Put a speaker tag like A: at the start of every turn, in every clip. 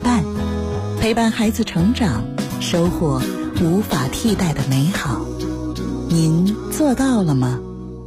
A: 伴，陪伴孩子成长，收获无法替代的美好。您做到了吗？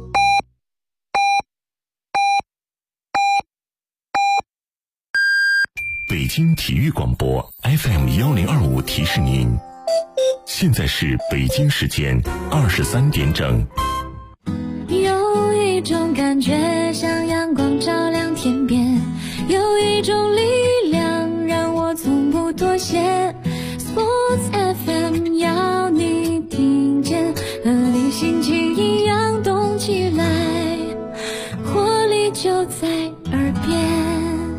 B: 北京体育广播 FM1025 提示您，现在是北京时间23点整。
C: 有一种感觉像阳光照亮天边，有一种力量让我从不妥协。 Sports FM 要你听见，和你心情一样动起来，活力就在耳边。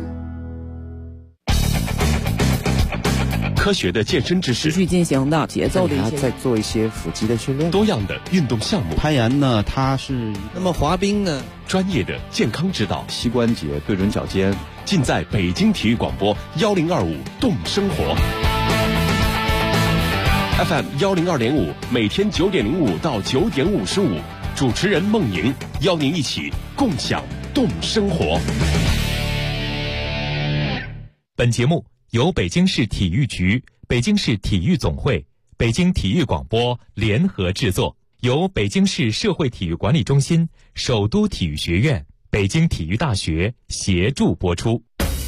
D: 科学的健身知识，
E: 持续进行的节奏的一些，
F: 再做一些腹肌的训练，
D: 多样的运动项目。
F: 攀岩呢，它是
G: 那么滑冰呢，
D: 专业的健康指导，
F: 膝关节对准脚尖，
D: 尽在北京体育广播1025动生活 FM 102.5，每天9点05到9点55，主持人孟莹邀您一起共享动生活。
H: 本节目由北京市体育局、北京市体育总会、北京体育广播联合制作，由北京市社会体育管理中心、首都体育学院、北京体育大学协助播出。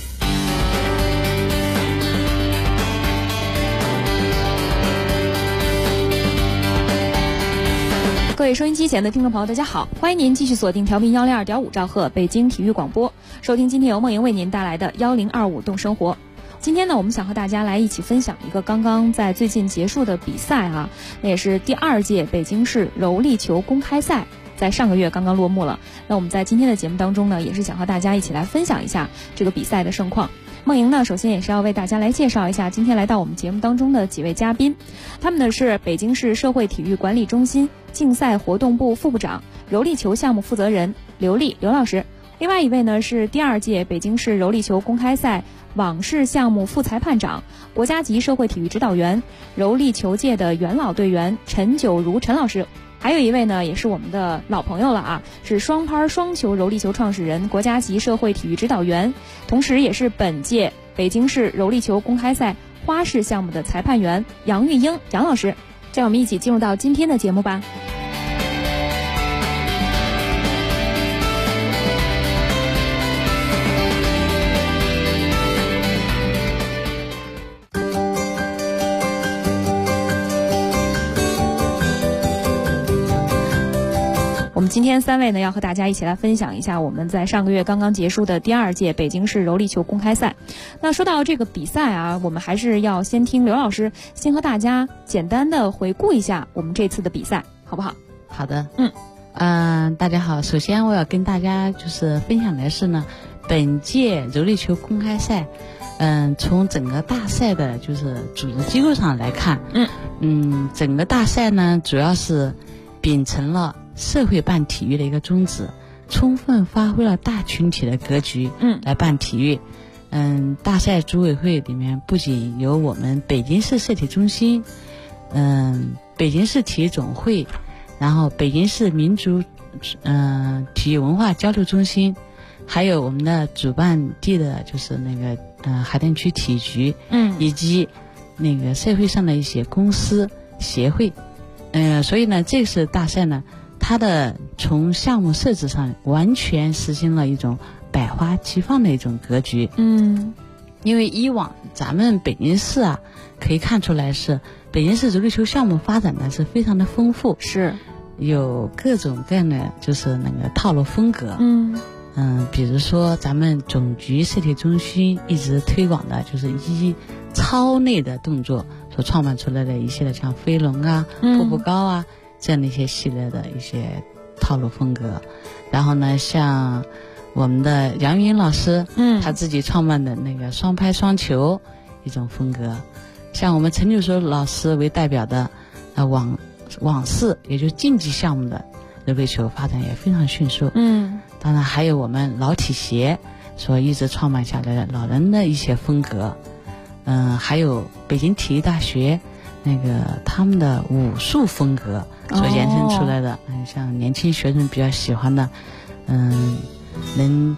I: 各位收音机前的听众朋友，大家好，欢迎您继续锁定调频102.5兆赫北京体育广播，收听今天由梦莹为您带来的1025动生活。今天呢，我们想和大家来一起分享一个刚刚在最近结束的比赛啊，那也是第2届北京市柔力球公开赛，在上个月刚刚落幕了。那我们在今天的节目当中呢，也是想和大家一起来分享一下这个比赛的盛况。梦莹呢，首先也是要为大家来介绍一下今天来到我们节目当中的几位嘉宾，他们呢是北京市社会体育管理中心竞赛活动部副部长、柔力球项目负责人刘丽刘老师。另外一位呢是第2届北京市柔力球公开赛网式项目副裁判长、国家级社会体育指导员、柔力球界的元老队员陈九如陈老师。还有一位呢，也是我们的老朋友了啊，是双拍双球柔力球创始人、国家级社会体育指导员，同时也是本届北京市柔力球公开赛花式项目的裁判员杨玉英杨老师。这样我们一起进入到今天的节目吧。我们今天3位呢，要和大家一起来分享一下我们在上个月刚刚结束的第2届北京市柔力球公开赛。那说到这个比赛啊，我们还是要先听刘老师先和大家简单的回顾一下我们这次的比赛，好不好？
J: 好的，大家好。首先我要跟大家就是分享的是呢，本届柔力球公开赛，从整个大赛的就是组织机构上来看，整个大赛呢主要是秉承了社会办体育的一个宗旨，充分发挥了大群体的格局，来办体育。大赛组委会里面不仅有我们北京市社体中心，北京市体育总会，然后北京市民族体育文化交流中心，还有我们的主办地的就是那个海淀区体育局，以及那个社会上的一些公司协会。所以呢，这次大赛呢，它的从项目设置上完全实行了一种百花齐放的一种格局。因为以往咱们北京市啊，可以看出来是北京市柔力球项目发展的是非常的丰富，是有各种各样的就是那个套路风格。比如说咱们总局社体中心一直推广的就是以操类的动作所创办出来的一些的像飞龙啊、步步高啊这样的一些系列的一些套路风格。然后呢，像我们的杨云老师，他自己创办的那个双拍双球一种风格。像我们陈九如老师为代表的网式，也就是竞技项目的柔力球发展也非常迅速。当然还有我们老体协所一直创办下来的老人的一些风格。还有北京体育大学那个他们的武术风格所延伸出来的，像年轻学生比较喜欢的，能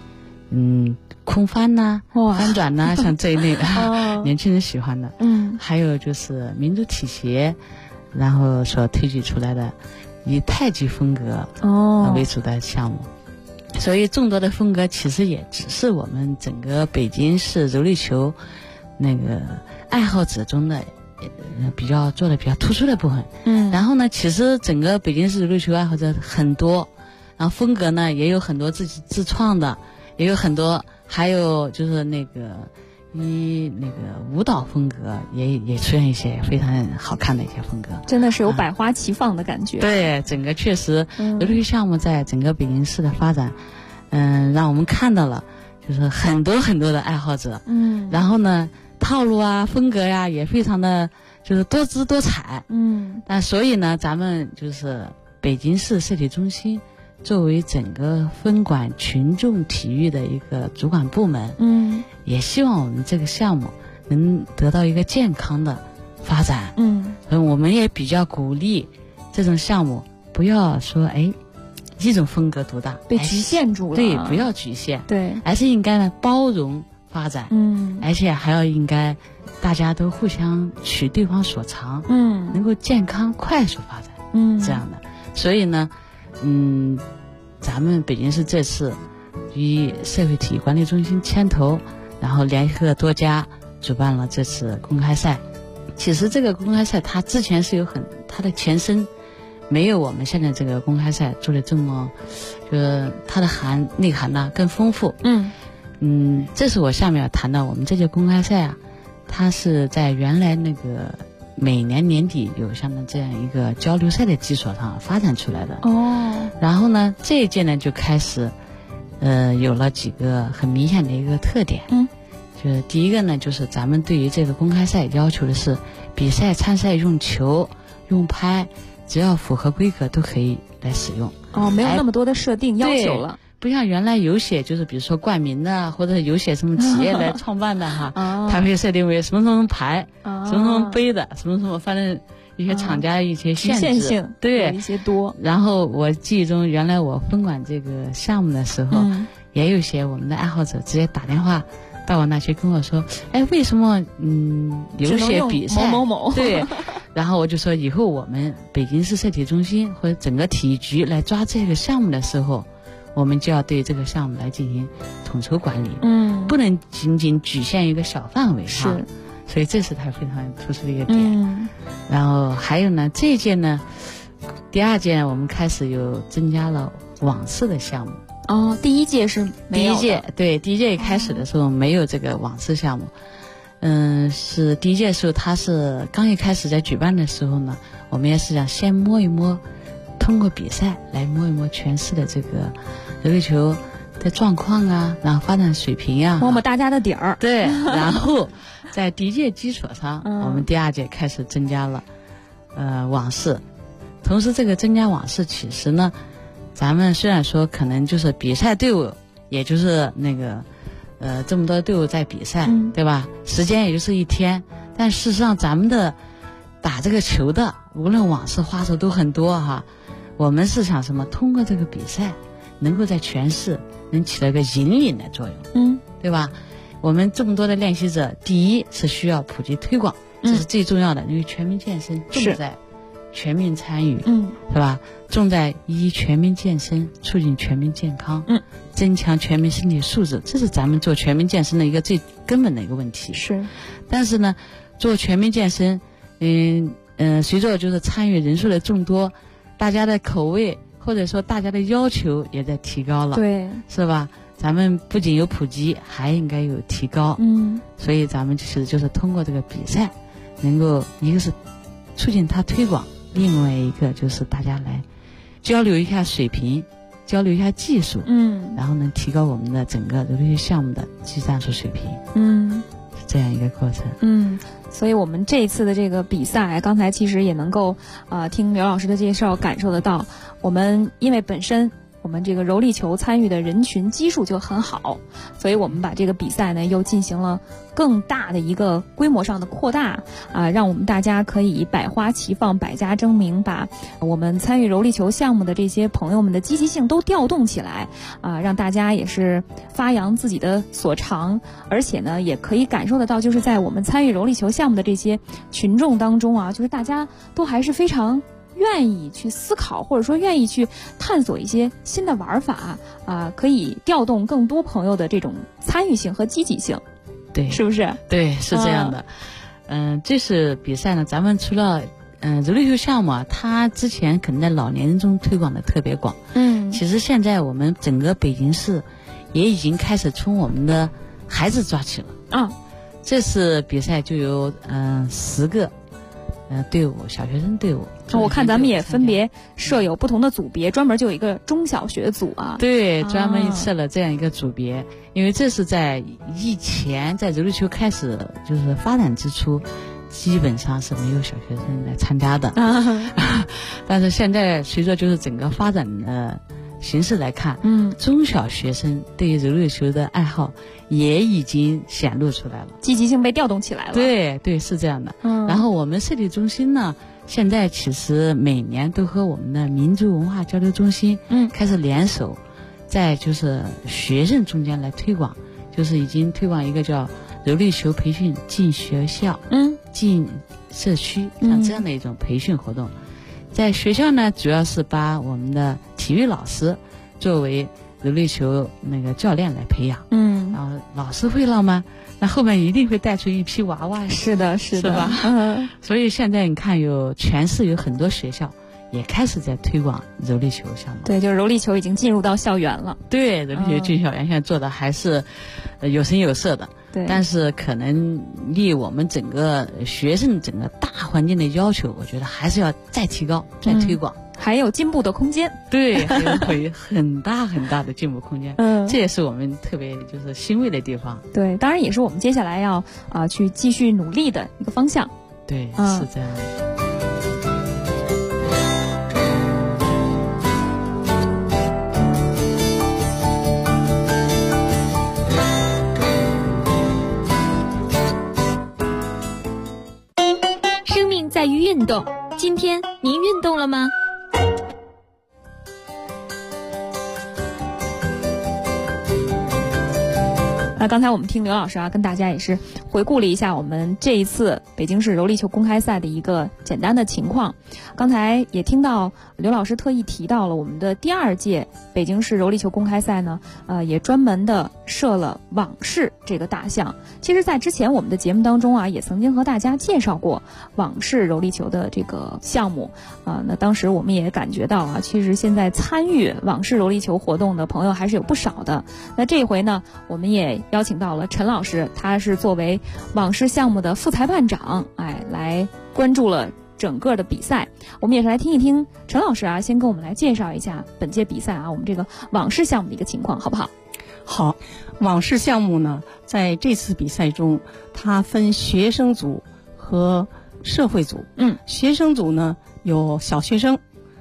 J: 空翻呐、翻转呐，像这一类的年轻人喜欢的。还有就是民族体协，然后所推举出来的以太极风格为主的项目。所以众多的风格其实也只是我们整个北京市柔力球那个爱好者中的做的比较突出的部分。然后呢，其实整个北京市柔力球爱好者很多，然后风格呢也有很多自己自创的，也有很多，还有就是那个舞蹈风格也出现一些非常好看的一些风格，
I: 真的是有百花齐放的感觉。
J: 对，整个确实柔力球项目在整个北京市的发展，让我们看到了就是很多很多的爱好者。然后呢，套路啊风格呀也非常的就是多姿多彩。但所以呢，咱们就是北京市社体中心作为整个分管群众体育的一个主管部门，也希望我们这个项目能得到一个健康的发展。我们也比较鼓励这种项目不要说一种风格独大
I: 被局限住了。
J: 对，不要局限，
I: 对，
J: 而是应该呢包容发展。而且还要应该大家都互相取对方所长，能够健康快速发展，这样的。所以呢，咱们北京市这次与社会体育管理中心牵头，然后联合多家主办了这次公开赛。其实这个公开赛它之前是有它的前身，没有我们现在这个公开赛做的这么，就是它的内涵呢更丰富。这是我下面要谈到我们这届公开赛啊，它是在原来那个每年年底有像这样一个交流赛的基础上发展出来的。然后呢，这一届呢就开始有了几个很明显的一个特点。就是第一个呢，就是咱们对于这个公开赛要求的是比赛参赛用球用拍只要符合规格都可以来使用。
I: 没有那么多的设定要求了，
J: 不像原来有些就是比如说冠名的或者有些什么企业来创办的哈，它会设定为什么什么牌，什么什么杯的，什么什么，反正一些厂家一些限制
I: 性，
J: 对，
I: 有一些多。
J: 然后我记忆中，原来我分管这个项目的时候，也有些我们的爱好者直接打电话到我那去跟我说，为什么有些比赛
I: 某某某
J: 对，然后我就说以后我们北京市社体中心或者整个体育局来抓这个项目的时候，我们就要对这个项目来进行统筹管理，不能仅仅局限一个小范围。
I: 是，
J: 所以这是它非常突出的一个点。然后还有呢，这一届呢，第二届我们开始有增加了网式的项目。
I: 第一届是没有的。
J: 第一届开始的时候没有这个网式项目。是第一届的时候，它是刚一开始在举办的时候呢，我们也是想先摸一摸，通过比赛来摸一摸全市的这个柔力球的状况啊，然后发展水平啊，
I: 摸摸大家的底儿。
J: 对，然后在第一届基础上，我们第二届开始增加了网式。同时这个增加网式，其实呢，咱们虽然说可能就是比赛队伍，也就是那个这么多队伍在比赛，对吧？时间也就是一天，但事实上咱们的打这个球的，无论网式花手都很多哈。我们是想什么？通过这个比赛，能够在全市能起到一个引领的作用，对吧？我们这么多的练习者，第一是需要普及推广，这是最重要的，因为全民健身重在全民参与，是吧？重在全民健身，促进全民健康，增强全民身体素质，这是咱们做全民健身的一个最根本的一个问题。
I: 是，
J: 但是呢，做全民健身，随着就是参与人数的众多，大家的口味或者说大家的要求也在提高了，
I: 对，
J: 是吧？咱们不仅有普及，还应该有提高。所以咱们就是通过这个比赛，能够一个是促进它推广，另外一个就是大家来交流一下水平，交流一下技术，然后能提高我们的整个柔力项目的技战术水平，是这样一个过程。
I: 所以我们这一次的这个比赛，刚才其实也能够听刘老师的介绍感受得到，我们因为本身我们这个柔力球参与的人群基数就很好，所以我们把这个比赛呢又进行了更大的一个规模上的扩大让我们大家可以百花齐放，百家争鸣，把我们参与柔力球项目的这些朋友们的积极性都调动起来让大家也是发扬自己的所长，而且呢也可以感受得到，就是在我们参与柔力球项目的这些群众当中就是大家都还是非常愿意去思考，或者说愿意去探索一些新的玩法可以调动更多朋友的这种参与性和积极性。
J: 对，
I: 是不是？
J: 对，是这样的。这次比赛呢，咱们除了柔力球项目它之前可能在老年人中推广的特别广。其实现在我们整个北京市也已经开始从我们的孩子抓起了这次比赛就有10个队伍，小学生队伍。
I: 我看咱们也分别设有不同的组别，专门就有一个中小学组
J: 对，专门设了这样一个组别。因为这是在以前在柔力球开始就是发展之初，基本上是没有小学生来参加的但是现在随着就是整个发展的形势来看中小学生对于柔力球的爱好也已经显露出来了，
I: 积极性被调动起来了。
J: 对对，是这样的。然后我们设计中心呢，现在其实每年都和我们的民族文化交流中心开始联手，在就是学生中间来推广，就是已经推广一个叫柔力球培训进学校进社区像这样的一种培训活动。在学校呢，主要是把我们的体育老师作为柔力球那个教练来培养然后老师会了吗？那后面一定会带出一批娃娃。
I: 是的，是的，
J: 是吧所以现在你看全市有很多学校也开始在推广柔力球项目。
I: 对，就是柔力球已经进入到校园了。
J: 对，柔力球进校园现在做的还是有声有色的。
I: 对，
J: 但是可能离我们整个学生整个大环境的要求，我觉得还是要再提高再推广，
I: 还有进步的空间。
J: 对，还有很大很大的进步空间这也是我们特别就是欣慰的地方。
I: 对，当然也是我们接下来要去继续努力的一个方向。
J: 对，是这样的。
C: 在于运动，今天您运动了吗？
I: 刚才我们听刘老师跟大家也是回顾了一下我们这一次北京市柔力球公开赛的一个简单的情况。刚才也听到刘老师特意提到了我们的第2届北京市柔力球公开赛呢，也专门的设了网式这个大项。其实在之前我们的节目当中也曾经和大家介绍过网式柔力球的这个项目那当时我们也感觉到其实现在参与网式柔力球活动的朋友还是有不少的。那这回呢，我们也邀请到了陈老师，他是作为网式项目的副裁判长来关注了整个的比赛。我们也是来听一听陈老师先跟我们来介绍一下本届比赛我们这个网式项目的一个情况，好不好？
G: 好，网式项目呢，在这次比赛中，它分学生组和社会组。学生组呢有小学生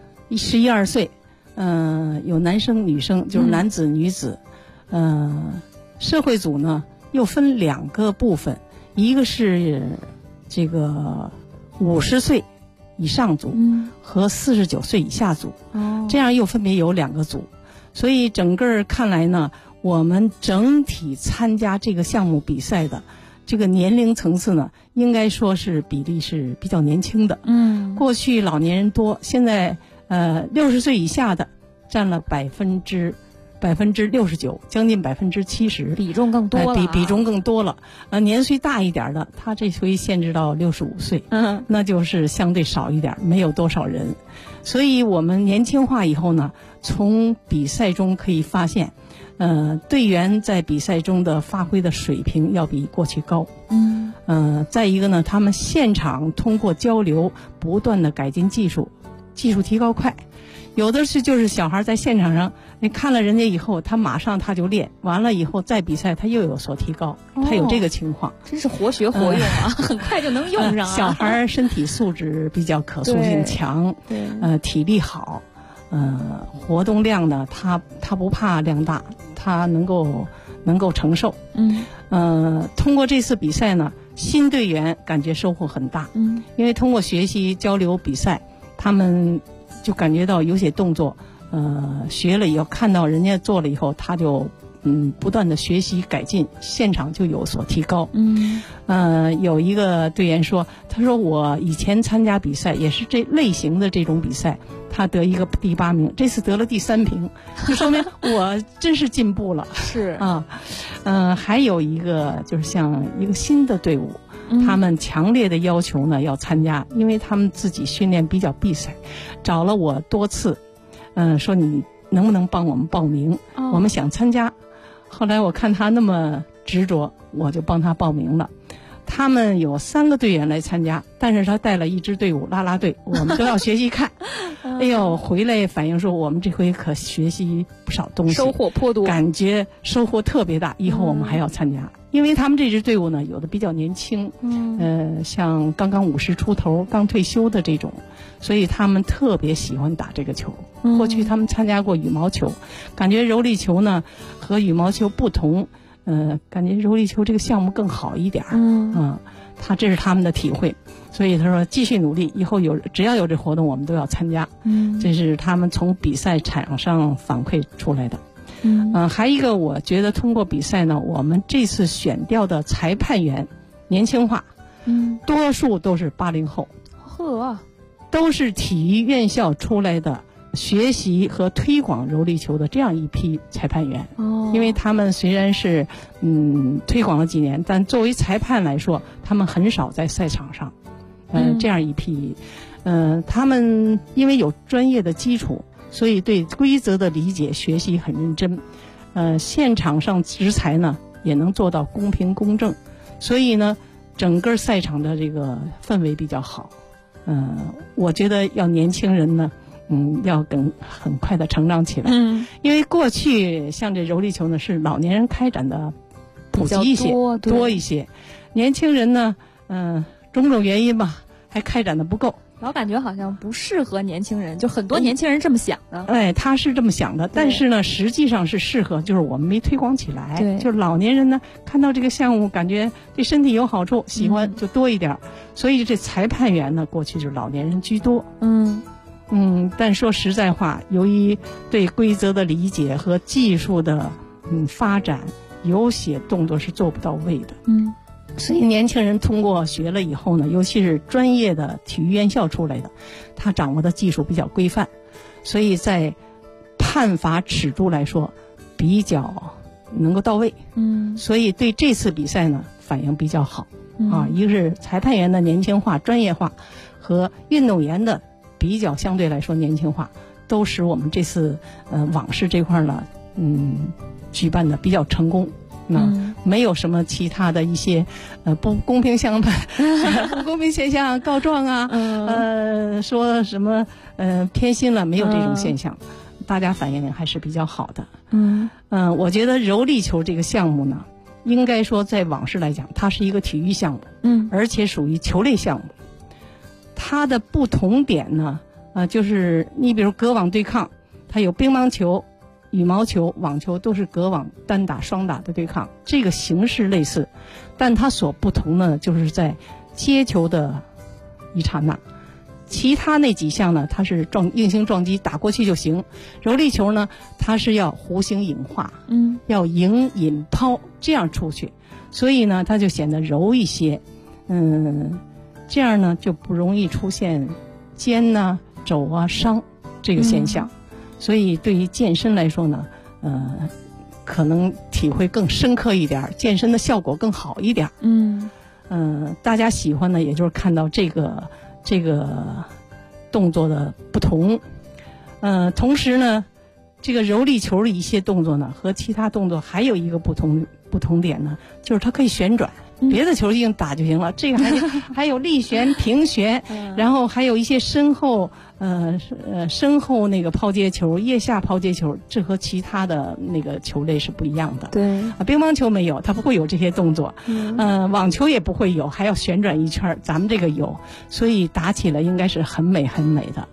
G: ，11、12岁，有男生女生，就是男子女子。社会组呢又分2个部分，一个是这个50岁以上组和49岁以下组，这样又分别有2个组。所以整个看来呢，我们整体参加这个项目比赛的这个年龄层次呢，应该说是比例是比较年轻的。过去老年人多，现在60岁以下的占了69%，将近70%，
I: 比重更多了。
G: 比重更多了。年岁大一点的，他这回限制到65岁，那就是相对少一点，没有多少人。所以我们年轻化以后呢，从比赛中可以发现，队员在比赛中的发挥的水平要比过去高。再一个呢，他们现场通过交流不断的改进技术提高快。有的是就是小孩在现场上，你看了人家以后，他马上他就练，完了以后再比赛他又有所提高，他有这个情况。
I: 真是活学活用很快就能用上
G: 小孩身体素质比较可塑性强，体力好， 活动量呢，他不怕量大，他能够承受。通过这次比赛呢，新队员感觉收获很大。因为通过学习交流比赛，他们就感觉到有些动作，学了以后看到人家做了以后，他就不断的学习改进，现场就有所提高。有一个队员说，他说我以前参加比赛也是这类型的这种比赛，他得一个第8名，这次得了第3名，就说明我真是进步了。
I: 是
G: 啊，还有一个就是像一个新的队伍，他们强烈的要求呢要参加，因为他们自己训练比较闭塞，找了我多次，说你能不能帮我们报名？我们想参加。后来我看他那么执着，我就帮他报名了。他们有3个队员来参加，但是他带了一支队伍啦啦队，我们都要学习看。哎呦，回来反映说我们这回可学习不少东西，
I: 收获颇多，
G: 感觉收获特别大。以后我们还要参加，因为他们这支队伍呢，有的比较年轻，像刚刚50出头、刚退休的这种，所以他们特别喜欢打这个球。过去他们参加过羽毛球，感觉柔力球呢和羽毛球不同。感觉柔力球这个项目更好一点。这是他们的体会，所以他说继续努力，以后只要有这活动，我们都要参加。这是他们从比赛场上反馈出来的。还一个，我觉得通过比赛呢，我们这次选调的裁判员年轻化，多数都是80后，都是体育院校出来的。学习和推广柔力球的这样一批裁判员，因为他们虽然是推广了几年，但作为裁判来说，他们很少在赛场上。这样一批，他们因为有专业的基础，所以对规则的理解、学习很认真。现场上执裁呢，也能做到公平公正，所以呢，整个赛场的这个氛围比较好。我觉得要年轻人呢。要很快的成长起来。因为过去像这柔力球呢是老年人开展的普及一些多一些，年轻人呢种种原因吧还开展的不够，
I: 老感觉好像不适合年轻人，就很多年轻人这么想的。
G: 他是这么想的，但是呢实际上是适合，就是我们没推广起来。就是老年人呢看到这个项目感觉对身体有好处，喜欢就多一点，所以这裁判员呢过去就是老年人居多。但说实在话，由于对规则的理解和技术的发展，有些动作是做不到位的。所以年轻人通过学了以后呢，尤其是专业的体育院校出来的，他掌握的技术比较规范，所以在判罚尺度来说比较能够到位。所以对这次比赛呢反应比较好。一个是裁判员的年轻化、专业化，和运动员的比较相对来说年轻化，都使我们这次网试这块呢举办的比较成功。没有什么其他的一些不公平现象告状啊，说什么偏心了，没有这种现象，大家反应还是比较好的。我觉得柔力球这个项目呢，应该说在网试来讲，它是一个体育项目，而且属于球类项目。它的不同点呢，就是你比如隔网对抗，它有乒乓球、羽毛球、网球都是隔网单打、双打的对抗，这个形式类似，但它所不同呢，就是在接球的一刹那。其他那几项呢，它是硬性撞击打过去就行。柔力球呢，它是要弧形引化，要迎引抛这样出去，所以呢，它就显得柔一些。这样呢就不容易出现肩呐、肘啊伤这个现象。所以对于健身来说呢，可能体会更深刻一点，健身的效果更好一点。大家喜欢呢，也就是看到这个动作的不同。同时呢，这个柔力球的一些动作呢，和其他动作还有一个不同点呢，就是它可以旋转。别的球硬打就行了，这个还有立旋、平旋，然后还有一些身后那个抛接球、腋下抛接球，这和其他的那个球类是不一样的。乒乓球没有，它不会有这些动作。网球也不会有，还要旋转一圈，咱们这个有，所以打起来应该是很美很美的。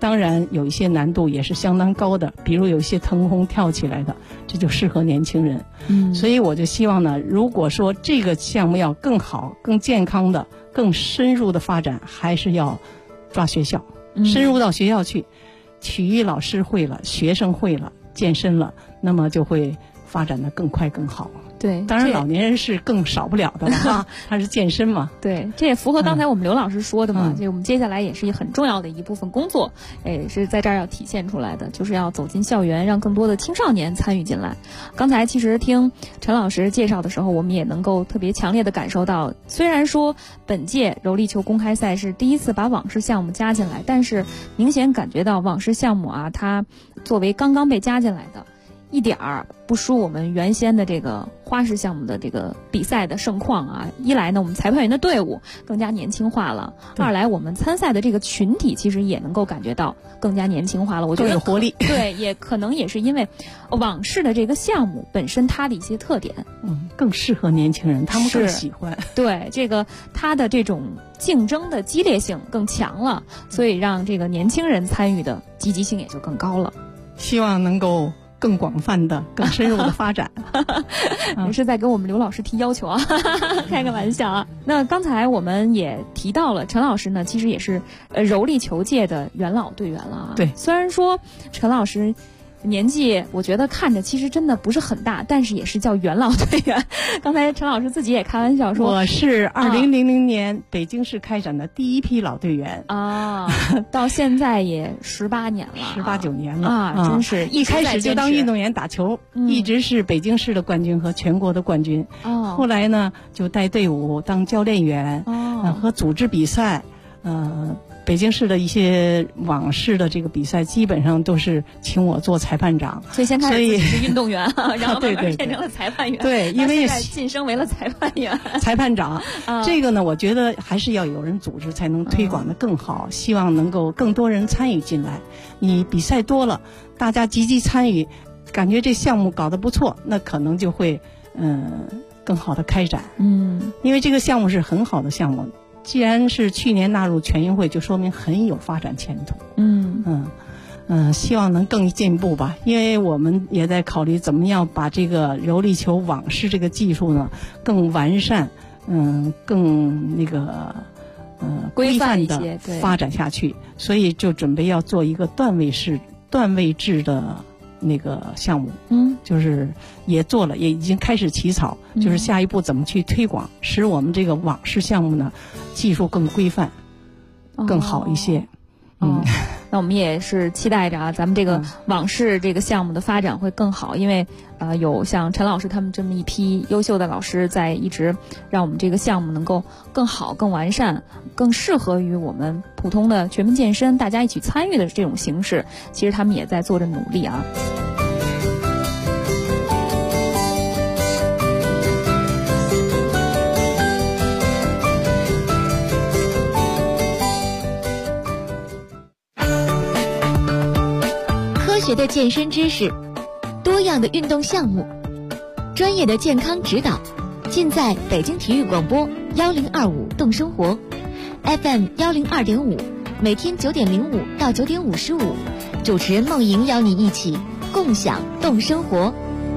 G: 当然有一些难度也是相当高的，比如有一些腾空跳起来的，这就适合年轻人。所以我就希望呢，如果说这个项目要更好、更健康的、更深入的发展，还是要抓学校，深入到学校去。体育老师会了，学生会了，健身了，那么就会发展得更快更好。
I: 对，
G: 当然老年人是更少不了的了他是健身嘛。
I: 对，这也符合刚才我们刘老师说的嘛。这我们接下来也是很重要的一部分工作，是在这儿要体现出来的，就是要走进校园，让更多的青少年参与进来。刚才其实听陈老师介绍的时候，我们也能够特别强烈的感受到，虽然说本届柔力球公开赛是第一次把网式项目加进来，但是明显感觉到网式项目啊，它作为刚刚被加进来的，一点儿不输我们原先的这个花式项目的这个比赛的盛况啊。一来呢，我们裁判员的队伍更加年轻化了；二来，我们参赛的这个群体其实也能够感觉到更加年轻化了。我觉得
G: 更有活力。
I: 对，也可能也是因为网式的这个项目本身它的一些特点，
G: 更适合年轻人，他们更喜欢。
I: 对，这个它的这种竞争的激烈性更强了，所以让这个年轻人参与的积极性也就更高了。
G: 希望能够更广泛的、更深入的发展。
I: 你是在跟我们刘老师提要求啊？开个玩笑啊。那刚才我们也提到了，陈老师呢，其实也是柔力球界的元老队员了啊。
G: 对，
I: 虽然说陈老师年纪我觉得看着其实真的不是很大，但是也是叫元老队员。刚才陈老师自己也开玩笑说，
G: 我是2000年北京市开展的第一批老队员
I: 啊，到现在也18年了
G: ，18、19年了
I: 啊，真是
G: 一开始就当运动员打球，一直是北京市的冠军和全国的冠军。后来呢，就带队伍当教练员，和组织比赛，北京市的一些网式的这个比赛，基本上都是请我做裁判长。
I: 所以先开始是运动员，然后慢慢
G: 对
I: 变成了裁判员。
G: 对，因为
I: 现在晋升为了裁判员、
G: 裁判长。这个呢，我觉得还是要有人组织，才能推广得更好。希望能够更多人参与进来。你比赛多了，大家积极参与，感觉这项目搞得不错，那可能就会更好的开展。因为这个项目是很好的项目。既然是去年纳入全运会，就说明很有发展前途。希望能更进步吧。因为我们也在考虑怎么样把这个柔力球网式这个技术呢更完善，更规范的发展下去。所以就准备要做一个段位制的那个项目，就是也做了，也已经开始起草，就是下一步怎么去推广，使我们这个网式项目呢技术更规范，更好一些。
I: 那我们也是期待着啊，咱们这个网式这个项目的发展会更好，因为有像陈老师他们这么一批优秀的老师在一直让我们这个项目能够更好、更完善、更适合于我们普通的全民健身大家一起参与的这种形式，其实他们也在做着努力啊。
K: 科学的健身知识，多样的运动项目，专业的健康指导，尽在北京体育广播1025动生活 FM 102.5，每天9点05到9点55，主持人梦莹邀你一起共享动生活。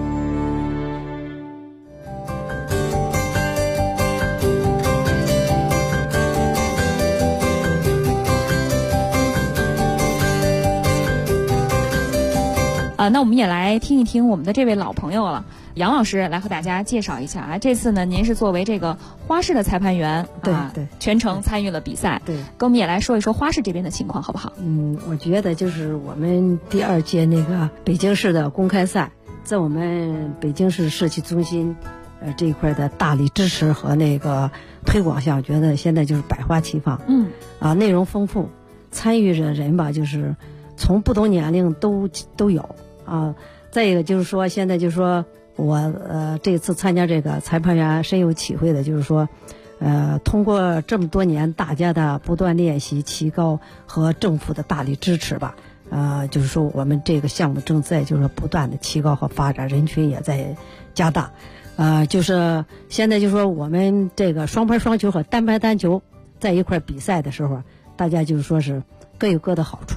I: 那我们也来听一听我们的这位老朋友了，杨老师来和大家介绍一下啊。这次呢，您是作为这个花式的裁判员，
L: 对，
I: 全程参与了比赛，
L: 对，
I: 跟我们也来说一说花式这边的情况，好不好？
L: 我觉得就是我们第2届那个北京市的公开赛，在我们北京市社区中心，这一块的大力支持和那个推广下，我觉得现在就是百花齐放，内容丰富，参与的人吧，就是从不同年龄都有。再一个就是说，现在就是说我这次参加这个裁判员深有体会的，就是说，通过这么多年大家的不断练习提高和政府的大力支持吧，就是说我们这个项目正在就是不断的提高和发展，人群也在加大，就是现在就是说我们这个双拍双球和单拍单球在一块比赛的时候，大家就是说是各有各的好处。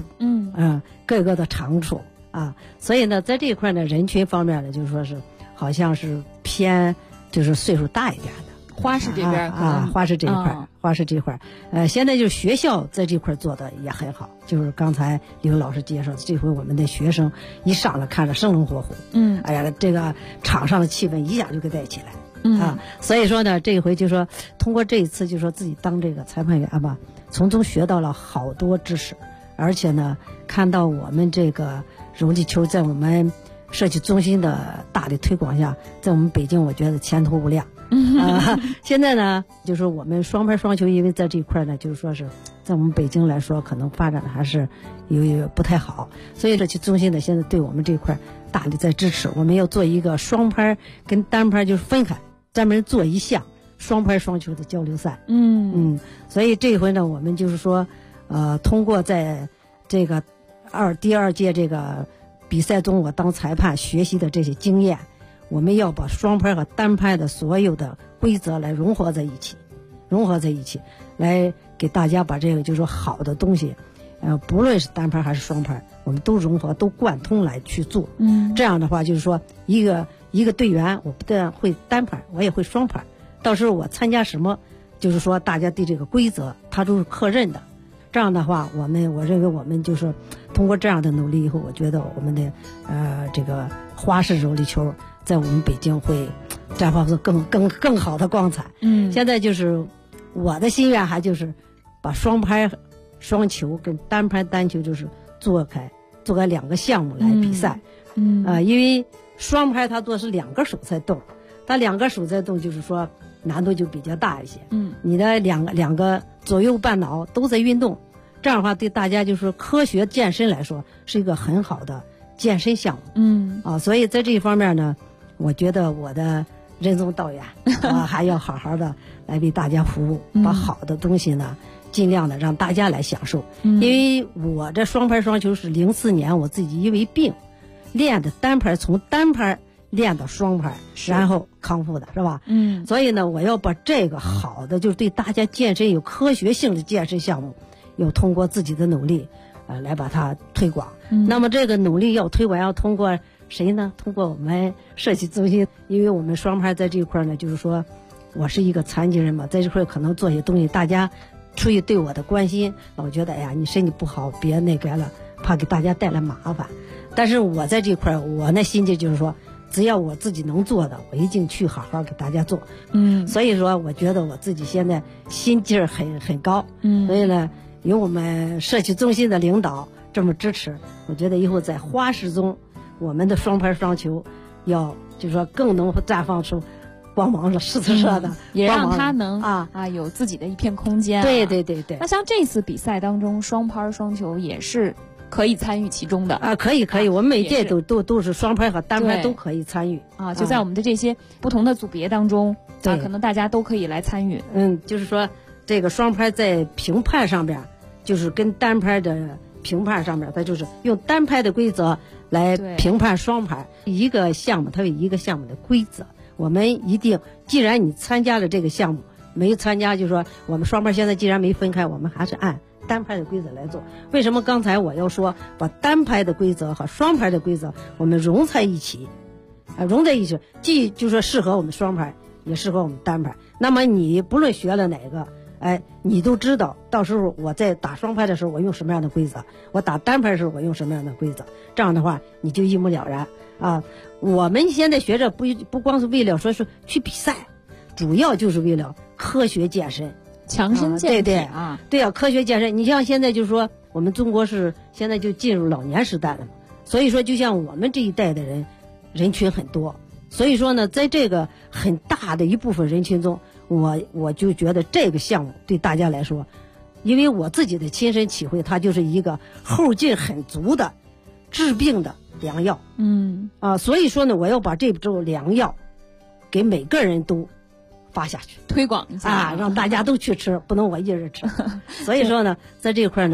L: 各个的长处啊。所以呢，在这一块呢，人群方面呢，就是说是好像是偏就是岁数大一点的。
I: 花市这边
L: 花市这一块，花市这一块，现在就是学校在这块做的也很好，就是刚才刘老师介绍的，这回我们的学生一上来看着生龙活虎，哎呀，这个场上的气氛一下就给带起来，所以说呢，这一回就说通过这一次就说自己当这个裁判员吧，从中学到了好多知识，而且呢，看到我们这个柔力球在我们社区中心的大力推广下，在我们北京我觉得前途无量。现在呢，就是我们双拍双球，因为在这一块呢，就是说是在我们北京来说，可能发展的还是有不太好，所以社区中心呢，现在对我们这一块大力在支持。我们要做一个双拍跟单拍就是分开，专门做一项双拍双球的交流赛。所以这一回呢，我们就是说，通过在这个第二届这个比赛中，我当裁判学习的这些经验。我们要把双拍和单拍的所有的规则来融合在一起，来给大家把这个就是说好的东西，不论是单拍还是双拍，我们都融合、都贯通来去做。这样的话就是说一个队员，我不但会单拍，我也会双拍。到时候我参加什么，就是说大家对这个规则他都是确认的。这样的话，我认为我们就是通过这样的努力以后，我觉得我们的这个花式柔力球。在我们北京会绽放出更好的光彩。现在就是我的心愿还就是把双拍双球跟单拍单球就是做开两个项目来比赛。因为双拍它做是两个手在动，它两个手在动就是说难度就比较大一些。你的两个左右半脑都在运动，这样的话对大家就是科学健身来说是一个很好的健身项目。所以在这一方面呢。我觉得我的任重道远，我还要好好的来为大家服务，把好的东西呢，尽量的让大家来享受。因为我这双拍双球是04年我自己因为病练的单拍，从单拍练到双拍，然后康复的是吧？所以呢，我要把这个好的，就是对大家健身有科学性的健身项目，要通过自己的努力，来把它推广。那么这个努力要推广，要通过。谁呢？通过我们社区中心，因为我们双拍在这一块呢，就是说，我是一个残疾人嘛，在这块可能做些东西，大家出于对我的关心，我觉得哎呀，你身体不好，别那个了，怕给大家带来麻烦。但是我在这块，我那心境就是说，只要我自己能做的，我一定去好好给大家做。所以说，我觉得我自己现在心劲儿很高。所以呢，有我们社区中心的领导这么支持，我觉得以后在花式中。我们的双拍双球，要就是说更能绽放出光芒了，狮子社的，
I: 也让他能有自己的一片空间。
L: 对。
I: 那像这次比赛当中，双拍双球也是可以参与其中的
L: 可以，我们每届都是双拍和单拍都可以参与
I: 就在我们的这些不同的组别当中可能大家都可以来参与。
L: 就是说这个双拍在评判上边，就是跟单拍的评判上面，它就是用单拍的规则来评判双拍。一个项目它有一个项目的规则，我们一定，既然你参加了这个项目，没参加就是说我们双拍现在既然没分开，我们还是按单拍的规则来做。为什么刚才我要说把单拍的规则和双拍的规则我们融在一起，既就是说适合我们双拍，也适合我们单拍。那么你不论学了哪个，你都知道，到时候我在打双拍的时候我用什么样的规则，我打单拍的时候我用什么样的规则，这样的话你就一目了然啊。我们现在学着不光是为了说是去比赛，主要就是为了科学健身，
I: 强身健体
L: 对啊，科学健身。你像现在就是说我们中国是现在就进入老年时代了嘛，所以说就像我们这一代的人群很多，所以说呢，在这个很大的一部分人群中，我就觉得这个项目对大家来说，因为我自己的亲身体会，它就是一个后劲很足的治病的良药。所以说呢，我要把这种良药给每个人都发下去，
I: 推广一下
L: 让大家都去吃，不能我一人吃。所以说呢，在这块呢，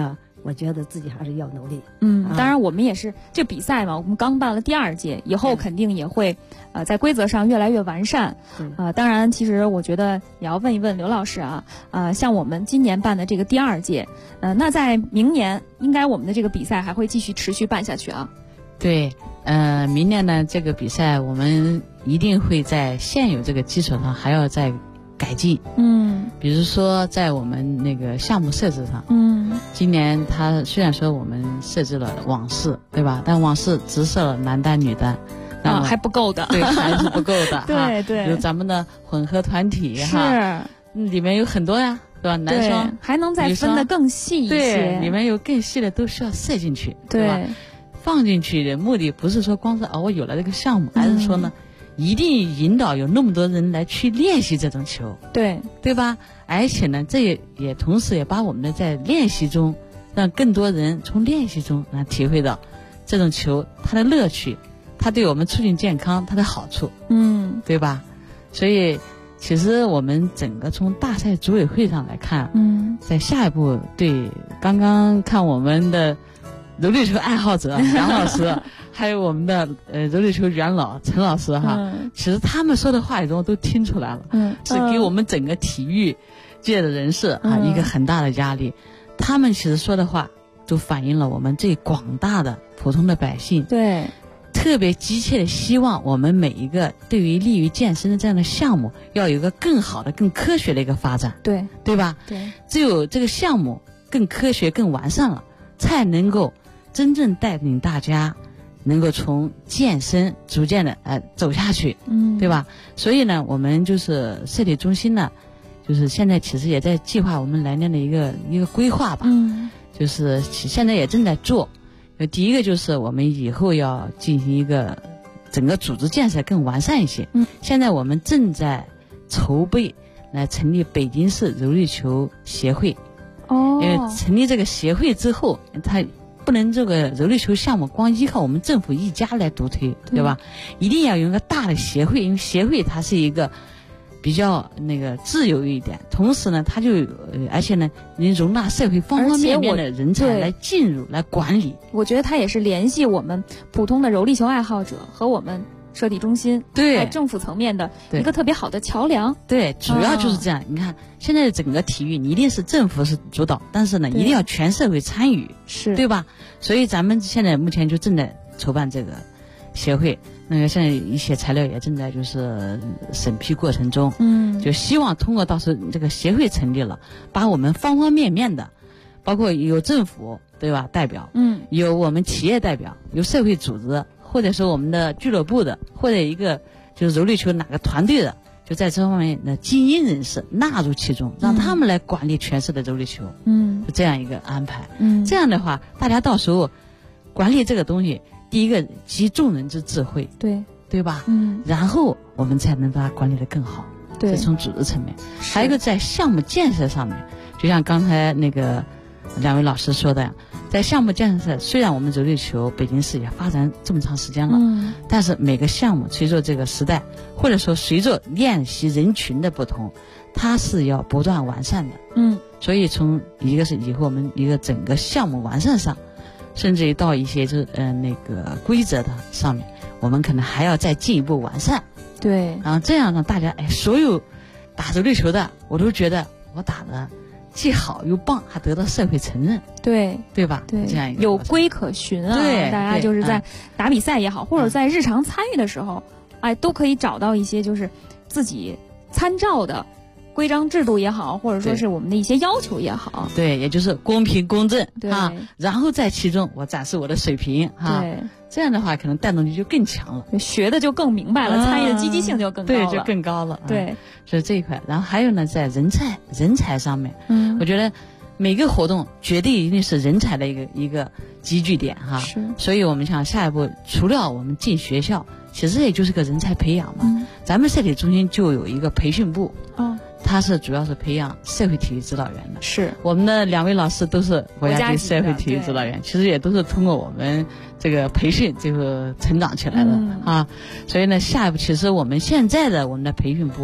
L: 我觉得自己还是要努力。
I: 当然我们也是这比赛嘛，我们刚办了第2届，以后肯定也会在规则上越来越完善。当然其实我觉得也要问一问刘老师啊，像我们今年办的这个第2届，那在明年应该我们的这个比赛还会继续持续办下去啊。
J: 对，明年呢这个比赛我们一定会在现有这个基础上还要再改进。比如说在我们那个项目设置上，今年它虽然说我们设置了网式，对吧？但网式只设了男单女单，
I: 还不够的，
J: 对，还是不够的。
I: 对对，
J: 有咱们的混合团体
I: 是
J: 里面有很多呀，对吧？男双
I: 还能再分得更细一些，
J: 对，里面有更细的都需要设进去，对吧？放进去的目的不是说光是我有了这个项目，而是说呢，一定引导有那么多人来去练习这种球，对吧？而且呢，这也同时也把我们的在练习中，让更多人从练习中来体会到这种球它的乐趣，它对我们促进健康它的好处，对吧？所以其实我们整个从大赛组委会上来看，在下一步对刚刚看我们的柔力球爱好者杨老师还有我们的柔力球元老陈老师哈，其实他们说的话语中都听出来了，是给我们整个体育界的人士一个很大的压力。他们其实说的话都反映了我们最广大的普通的百姓
I: 对
J: 特别急切的希望我们每一个对于利于健身的这样的项目要有一个更好的更科学的一个发展，对吧？
I: 对，
J: 只有这个项目更科学更完善了，才能够真正带领大家能够从健身逐渐的走下去，对吧？所以呢，我们就是社体中心呢，就是现在其实也在计划我们来年的一个规划吧，就是现在也正在做。第一个就是我们以后要进行一个整个组织建设更完善一些，现在我们正在筹备来成立北京市柔力球协会，因为成立这个协会之后，它不能这个柔力球项目光依靠我们政府一家来独推，对吧？一定要有一个大的协会，因为协会它是一个比较那个自由一点，同时呢，它就而且呢，能容纳社会方方面面的人才来进入来管理。
I: 我觉得它也是联系我们普通的柔力球爱好者和我们社体中心在政府层面的一个特别好的桥梁。
J: 对，主要就是这样。你看现在的整个体育，你一定是政府是主导，但是呢，一定要全社会参与，对吧？所以咱们现在目前就正在筹办这个协会，那个现在一些材料也正在就是审批过程中，就希望通过到时候这个协会成立了，把我们方方面面的，包括有政府对吧代表，有我们企业代表，有社会组织，或者说我们的俱乐部的，或者一个就是柔力球哪个团队的，就在这方面的精英人士纳入其中，让他们来管理全市的柔力球，就这样一个安排，这样的话大家到时候管理这个东西，第一个集众人之智慧，对吧？然后我们才能把它管理得更好。这从组织层面，还有一个在项目建设上面，就像刚才那个两位老师说的，在项目建设，虽然我们柔力球北京市也发展这么长时间了，但是每个项目随着这个时代，或者说随着练习人群的不同，它是要不断完善的。所以从一个是以后我们一个整个项目完善上，甚至于到一些那个规则的上面，我们可能还要再进一步完善。
I: 对，
J: 然后这样让大家所有打柔力球的，我都觉得我打的既好又棒，还得到社会承认，对吧？
I: 对，
J: 这样一个
I: 有规可循啊。
J: 对，
I: 大家就是在打比赛也好，或者在日常参与的时候，都可以找到一些就是自己参照的规章制度也好，或者说是我们的一些要求也好，
J: 对，也就是公平公正啊，然后在其中我展示我的水平哈，这样的话可能带动力就更强了，
I: 学的就更明白了，参与的积极性就更高了，
J: 对，就更高了，
I: 对，
J: 所以这一块，然后还有呢，在人才上面，我觉得每个活动绝对一定是人才的一个集聚点哈，所以我们想下一步除了我们进学校，其实也就是个人才培养嘛，咱们社体中心就有一个培训部，它是主要是培养社会体育指导员的，
I: 是
J: 我们的两位老师都是国家级社会体育指导员，其实也都是通过我们这个培训这个成长起来的啊。所以呢，下一步其实我们现在的我们的培训部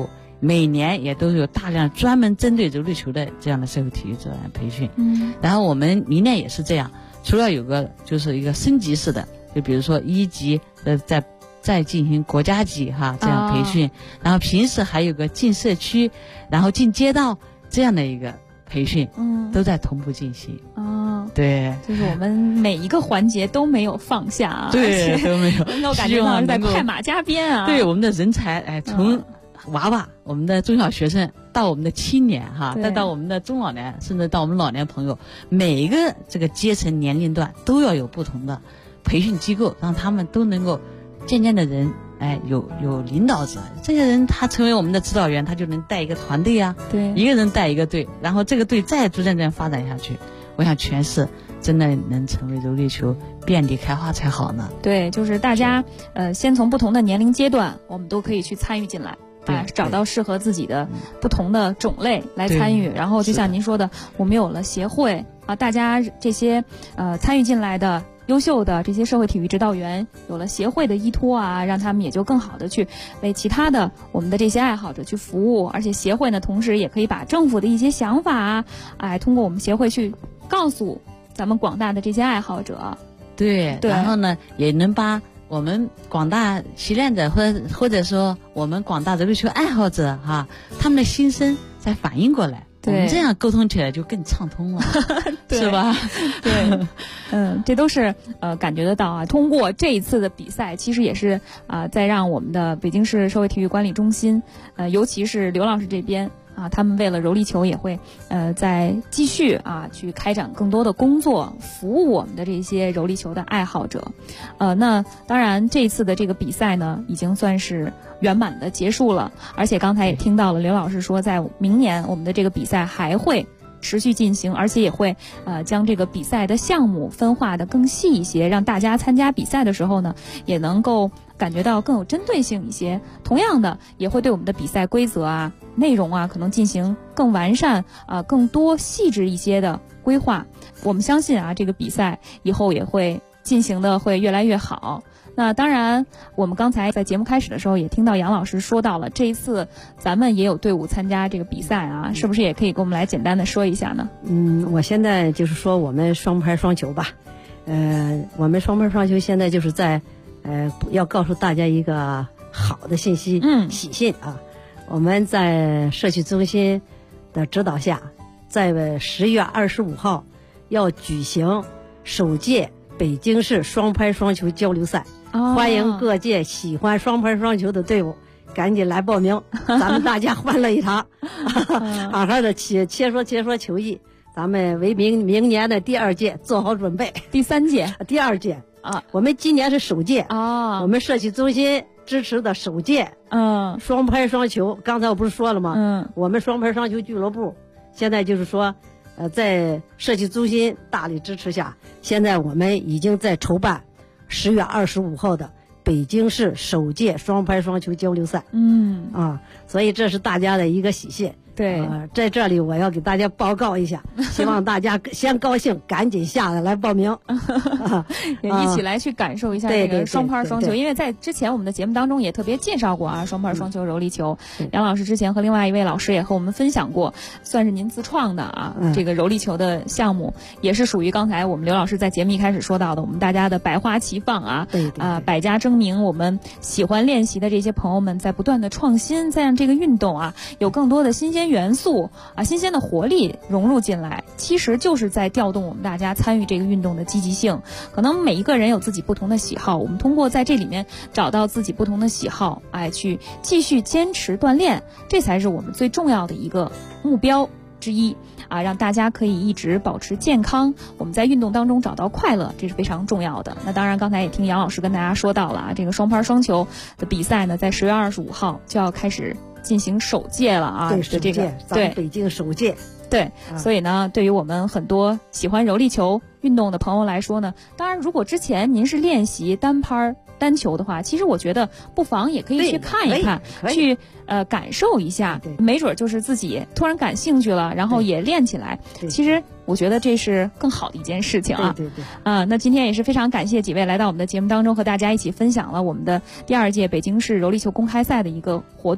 J: 每年也都有大量专门针对柔力球的这样的社会体育者来培训。然后我们明年也是这样，除了有个就是一个升级式的，就比如说1级再进行国家级这样培训，然后平时还有个进社区，然后进街道这样的一个培训，都在同步进行。对，
I: 就是我们每一个环节都没有放下啊，
J: 对，都没有，
I: 能够感觉到是在快马加鞭啊。
J: 对，我们的人才，从娃娃，我们的中小学生到我们的青年再到我们的中老年，甚至到我们老年朋友，每一个这个阶层年龄段都要有不同的培训机构，让他们都能够渐渐的人有领导者，这些人他成为我们的指导员，他就能带一个团队啊，
I: 对，
J: 一个人带一个队，然后这个队再逐渐这样发展下去，我想全市真的能成为柔力球遍地开花才好呢。
I: 对，就是大家先从不同的年龄阶段，我们都可以去参与进来。找到适合自己的不同的种类来参与，然后就像您说的，我们有了协会大家这些参与进来的优秀的这些社会体育指导员有了协会的依托让他们也就更好的去为其他的我们的这些爱好者去服务，而且协会呢同时也可以把政府的一些想法通过我们协会去告诉咱们广大的这些爱好者。
J: 对，然后呢也能把我们广大习练者或者说我们广大柔力球爱好者他们的心声再反映过来，我们这样沟通起来就更畅通了是吧？
I: 对，这都是感觉得到通过这一次的比赛，其实也是在让我们的北京市社会体育管理中心尤其是刘老师这边他们为了柔力球也会在继续去开展更多的工作，服务我们的这些柔力球的爱好者。那当然这次的这个比赛呢已经算是圆满的结束了，而且刚才也听到了刘老师说，在明年我们的这个比赛还会持续进行，而且也会将这个比赛的项目分化的更细一些，让大家参加比赛的时候呢也能够感觉到更有针对性一些。同样的也会对我们的比赛规则内容可能进行更完善更多细致一些的规划。我们相信这个比赛以后也会进行的会越来越好。那当然我们刚才在节目开始的时候也听到杨老师说到了，这一次咱们也有队伍参加这个比赛是不是也可以给我们来简单的说一下呢？
L: 我现在就是说我们双拍双球吧，我们双拍双球现在就是在要告诉大家一个好的信息，喜讯我们在社区中心的指导下，在10月25号要举行首届北京市双拍双球交流赛，欢迎各界喜欢双拍双球的队伍赶紧来报名，咱们大家欢乐一场好好的切磋球艺，咱们为明年的第2届做好准备。
I: 第2届
L: 我们今年是首届我们社区中心支持的首届双拍双球。刚才我不是说了吗？我们双拍双球俱乐部现在就是说在社区中心大力支持下，现在我们已经在筹办10月25号的北京市首届双拍双球交流赛。所以这是大家的一个喜讯。
I: 对，
L: 在这里我要给大家报告一下，希望大家先高兴，赶紧下来报名，
I: 也一起来去感受一下这个双拍双球。因为在之前我们的节目当中也特别介绍过双拍双球柔力球。杨老师之前和另外一位老师也和我们分享过，算是您自创的这个柔力球的项目，也是属于刚才我们刘老师在节目一开始说到的，我们大家的百花齐放百家争鸣。我们喜欢练习的这些朋友们在不断的创新，再让这个运动有更多的新鲜元素新鲜的活力融入进来，其实就是在调动我们大家参与这个运动的积极性。可能每一个人有自己不同的喜好，我们通过在这里面找到自己不同的喜好去继续坚持锻炼，这才是我们最重要的一个目标之一让大家可以一直保持健康，我们在运动当中找到快乐，这是非常重要的。那当然刚才也听杨老师跟大家说到了这个双拍双球的比赛呢，在10月25号就要开始进行首届了
L: 对，首届，咱们北京首届。
I: 对，所以呢对于我们很多喜欢柔力球运动的朋友来说呢，当然如果之前您是练习单拍单球的话，其实我觉得不妨也可以去看一看，去感受一下，没准就是自己突然感兴趣了，然后也练起来。其实我觉得这是更好的一件事情
L: 对。
I: 那今天也是非常感谢几位来到我们的节目当中，和大家一起分享了我们的第2届北京市柔力球公开赛的一个活动。